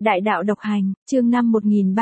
Đại đạo độc hành, chương 5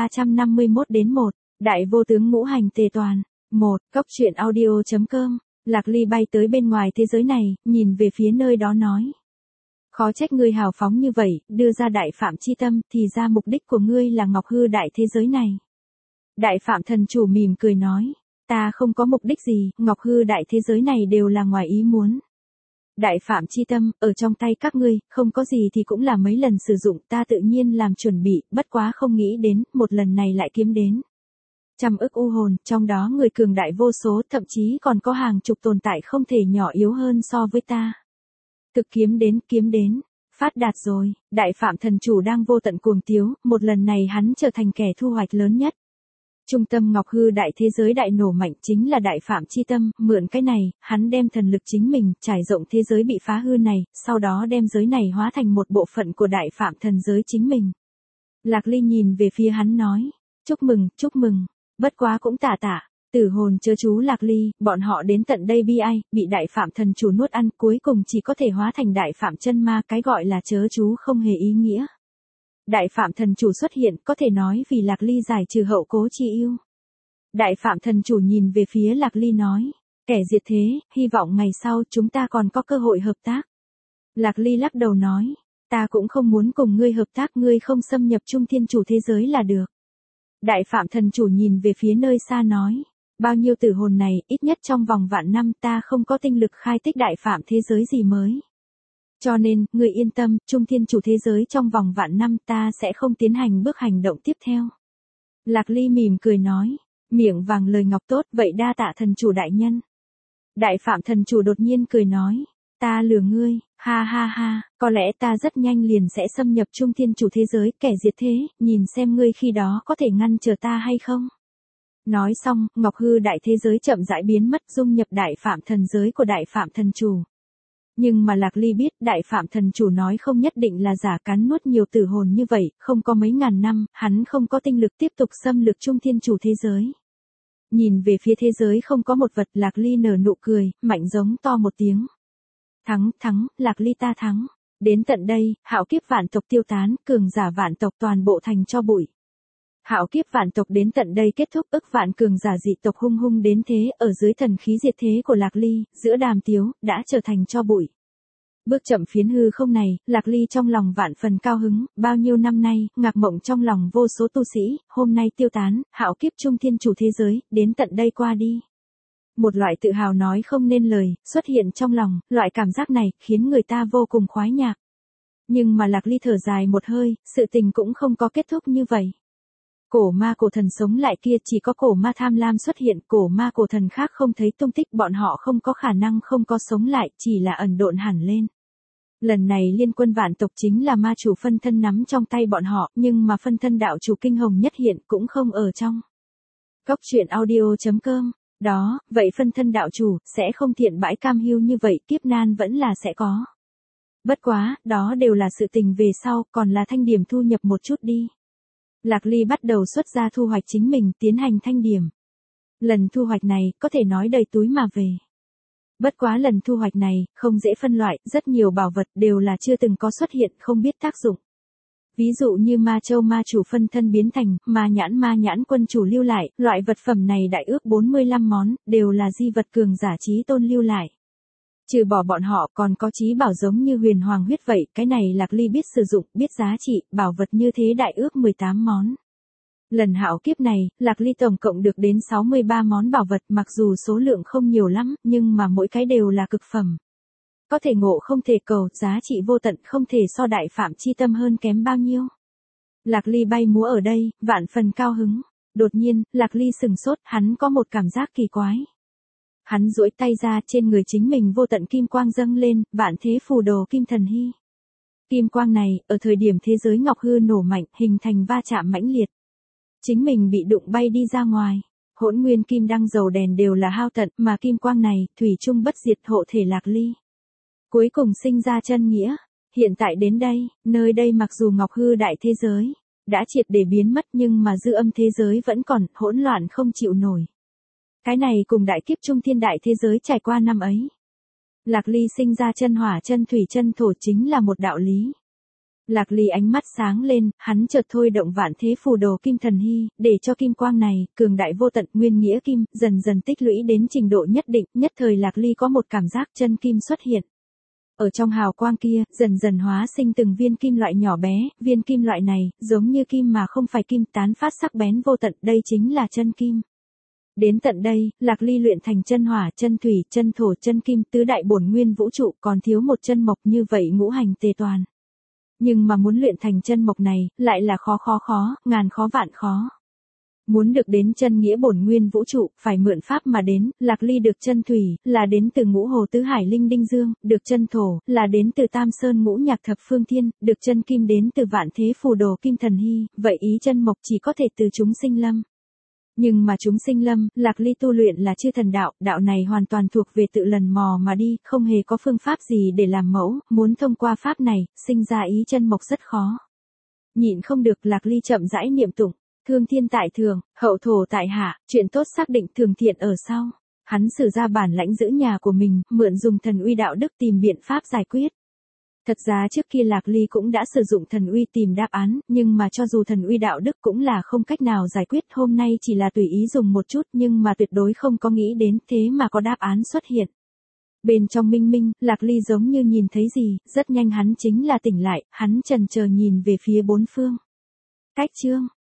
1351 đến 1, Đại vô tướng ngũ hành tề toàn. 1. Cốc truyện audio.com. Lạc Ly bay tới bên ngoài thế giới này, nhìn về phía nơi đó nói. Khó trách ngươi hào phóng như vậy, đưa ra đại phạm chi tâm, thì ra mục đích của ngươi là ngọc hư đại thế giới này. Đại phạm thần chủ mỉm cười nói, ta không có mục đích gì, ngọc hư đại thế giới này đều là ngoài ý muốn. Đại phạm chi tâm, ở trong tay các ngươi, không có gì thì cũng là mấy lần sử dụng, ta tự nhiên làm chuẩn bị, bất quá không nghĩ đến, một lần này lại kiếm đến. Trăm ức u hồn, trong đó người cường đại vô số, thậm chí còn có hàng chục tồn tại không thể nhỏ yếu hơn so với ta. Thực kiếm đến, phát đạt rồi, đại phạm thần chủ đang vô tận cuồng tiếu, một lần này hắn trở thành kẻ thu hoạch lớn nhất. Trung tâm ngọc hư đại thế giới đại nổ mạnh chính là đại phạm chi tâm, mượn cái này, hắn đem thần lực chính mình, trải rộng thế giới bị phá hư này, sau đó đem giới này hóa thành một bộ phận của đại phạm thần giới chính mình. Lạc Ly nhìn về phía hắn nói, chúc mừng, bất quá cũng tạ, tử hồn chớ chú Lạc Ly, bọn họ đến tận đây bi ai, bị đại phạm thần chủ nuốt ăn, cuối cùng chỉ có thể hóa thành đại phạm chân ma, cái gọi là chớ chú không hề ý nghĩa. Đại phạm thần chủ xuất hiện, có thể nói vì Lạc Ly giải trừ hậu cố chi yêu. Đại phạm thần chủ nhìn về phía Lạc Ly nói, kẻ diệt thế, hy vọng ngày sau chúng ta còn có cơ hội hợp tác. Lạc Ly lắc đầu nói, ta cũng không muốn cùng ngươi hợp tác, ngươi không xâm nhập trung thiên chủ thế giới là được. Đại phạm thần chủ nhìn về phía nơi xa nói, bao nhiêu tử hồn này, ít nhất trong vòng vạn năm ta không có tinh lực khai tích đại phạm thế giới gì mới. Cho nên, ngươi yên tâm, trung thiên chủ thế giới trong vòng vạn năm ta sẽ không tiến hành bước hành động tiếp theo. Lạc Ly mỉm cười nói, miệng vàng lời ngọc tốt, vậy đa tạ thần chủ đại nhân. Đại phạm thần chủ đột nhiên cười nói, ta lừa ngươi, ha, có lẽ ta rất nhanh liền sẽ xâm nhập trung thiên chủ thế giới, kẻ diệt thế, nhìn xem ngươi khi đó có thể ngăn trở ta hay không. Nói xong, ngọc hư đại thế giới chậm rãi biến mất, dung nhập đại phạm thần giới của đại phạm thần chủ. Nhưng mà Lạc Ly biết, đại phạm thần chủ nói không nhất định là giả, cắn nuốt nhiều tử hồn như vậy, không có mấy ngàn năm, hắn không có tinh lực tiếp tục xâm lược trung thiên chủ thế giới. Nhìn về phía thế giới không có một vật, Lạc Ly nở nụ cười, mạnh giống to một tiếng. Thắng, Lạc Ly ta thắng. Đến tận đây, hạo kiếp vạn tộc tiêu tán, cường giả vạn tộc toàn bộ thành cho bụi. Hạo kiếp vạn tộc đến tận đây kết thúc, ức vạn cường giả dị tộc hung đến thế, ở dưới thần khí diệt thế của Lạc Ly, giữa đàm tiếu, đã trở thành cho bụi. Bước chậm phiến hư không này, Lạc Ly trong lòng vạn phần cao hứng, bao nhiêu năm nay, ngạc mộng trong lòng vô số tu sĩ, hôm nay tiêu tán, hạo kiếp trung thiên chủ thế giới, đến tận đây qua đi. Một loại tự hào nói không nên lời, xuất hiện trong lòng, loại cảm giác này, khiến người ta vô cùng khoái nhạc. Nhưng mà Lạc Ly thở dài một hơi, sự tình cũng không có kết thúc như vậy. Cổ ma cổ thần sống lại kia, chỉ có cổ ma tham lam xuất hiện, cổ ma cổ thần khác không thấy tung tích, bọn họ không có khả năng không có sống lại, chỉ là ẩn độn hẳn lên. Lần này liên quân vạn tộc chính là ma chủ phân thân nắm trong tay bọn họ, nhưng mà phân thân đạo chủ kinh hồng nhất hiện cũng không ở trong. Cốc truyện audio.com. Đó, vậy phân thân đạo chủ, sẽ không thiện bãi cam hiu như vậy, kiếp nan vẫn là sẽ có. Bất quá, đó đều là sự tình về sau, còn là thanh điểm thu nhập một chút đi. Lạc Ly bắt đầu xuất ra thu hoạch chính mình, tiến hành thanh điểm. Lần thu hoạch này, có thể nói đầy túi mà về. Bất quá lần thu hoạch này, không dễ phân loại, rất nhiều bảo vật đều là chưa từng có xuất hiện, không biết tác dụng. Ví dụ như ma châu ma chủ phân thân biến thành, ma nhãn quân chủ lưu lại, loại vật phẩm này đại ước 45 món, đều là di vật cường giả chí tôn lưu lại. Trừ bỏ bọn họ còn có chí bảo giống như huyền hoàng huyết vậy, cái này Lạc Ly biết sử dụng, biết giá trị, bảo vật như thế đại ước 18 món. Lần hạo kiếp này, Lạc Ly tổng cộng được đến 63 món bảo vật, mặc dù số lượng không nhiều lắm, nhưng mà mỗi cái đều là cực phẩm. Có thể ngộ không thể cầu, giá trị vô tận, không thể so đại phạm chi tâm hơn kém bao nhiêu. Lạc Ly bay múa ở đây, vạn phần cao hứng. Đột nhiên, Lạc Ly sừng sốt, hắn có một cảm giác kỳ quái. Hắn duỗi tay ra, trên người chính mình vô tận kim quang dâng lên, vạn thế phù đồ kim thần hy. Kim quang này, ở thời điểm thế giới ngọc hư nổ mạnh, hình thành va chạm mãnh liệt. Chính mình bị đụng bay đi ra ngoài. Hỗn nguyên kim đăng dầu đèn đều là hao tận, mà kim quang này, thủy chung bất diệt hộ thể Lạc Ly. Cuối cùng sinh ra chân nghĩa. Hiện tại đến đây, nơi đây mặc dù ngọc hư đại thế giới đã triệt để biến mất, nhưng mà dư âm thế giới vẫn còn, hỗn loạn không chịu nổi. Cái này cùng đại kiếp trung thiên đại thế giới trải qua năm ấy. Lạc Ly sinh ra chân hỏa chân thủy chân thổ chính là một đạo lý. Lạc Ly ánh mắt sáng lên, hắn chợt thôi động vạn thế phù đồ kim thần hy, để cho kim quang này, cường đại vô tận nguyên nghĩa kim, dần dần tích lũy đến trình độ nhất định, nhất thời Lạc Ly có một cảm giác chân kim xuất hiện. Ở trong hào quang kia, dần dần hóa sinh từng viên kim loại nhỏ bé, viên kim loại này, giống như kim mà không phải kim, tán phát sắc bén vô tận, đây chính là chân kim. Đến tận đây, Lạc Ly luyện thành chân hỏa, chân thủy, chân thổ, chân kim, tứ đại bổn nguyên vũ trụ, còn thiếu một chân mộc, như vậy ngũ hành tề toàn. Nhưng mà muốn luyện thành chân mộc này, lại là khó, ngàn khó vạn khó. Muốn được đến chân nghĩa bổn nguyên vũ trụ, phải mượn pháp mà đến, Lạc Ly được chân thủy, là đến từ ngũ hồ tứ hải linh đinh dương, được chân thổ, là đến từ tam sơn ngũ nhạc thập phương thiên, được chân kim đến từ vạn thế phù đồ kim thần hy, vậy ý chân mộc chỉ có thể từ chúng sinh lâm. Nhưng mà chúng sinh lâm, Lạc Ly tu luyện là chư thần đạo, đạo này hoàn toàn thuộc về tự lần mò mà đi, không hề có phương pháp gì để làm mẫu, muốn thông qua pháp này, sinh ra ý chân mộc rất khó. Nhịn không được, Lạc Ly chậm rãi niệm tụng, thương thiên tại thường, hậu thổ tại hạ, chuyện tốt xác định thường thiện ở sau. Hắn sử ra bản lãnh giữ nhà của mình, mượn dùng thần uy đạo đức tìm biện pháp giải quyết. Thật ra trước kia Lạc Ly cũng đã sử dụng thần uy tìm đáp án, nhưng mà cho dù thần uy đạo đức cũng là không cách nào giải quyết, hôm nay chỉ là tùy ý dùng một chút nhưng mà tuyệt đối không có nghĩ đến, thế mà có đáp án xuất hiện. Bên trong minh minh, Lạc Ly giống như nhìn thấy gì, rất nhanh hắn chính là tỉnh lại, hắn chần chờ nhìn về phía bốn phương. Cách chương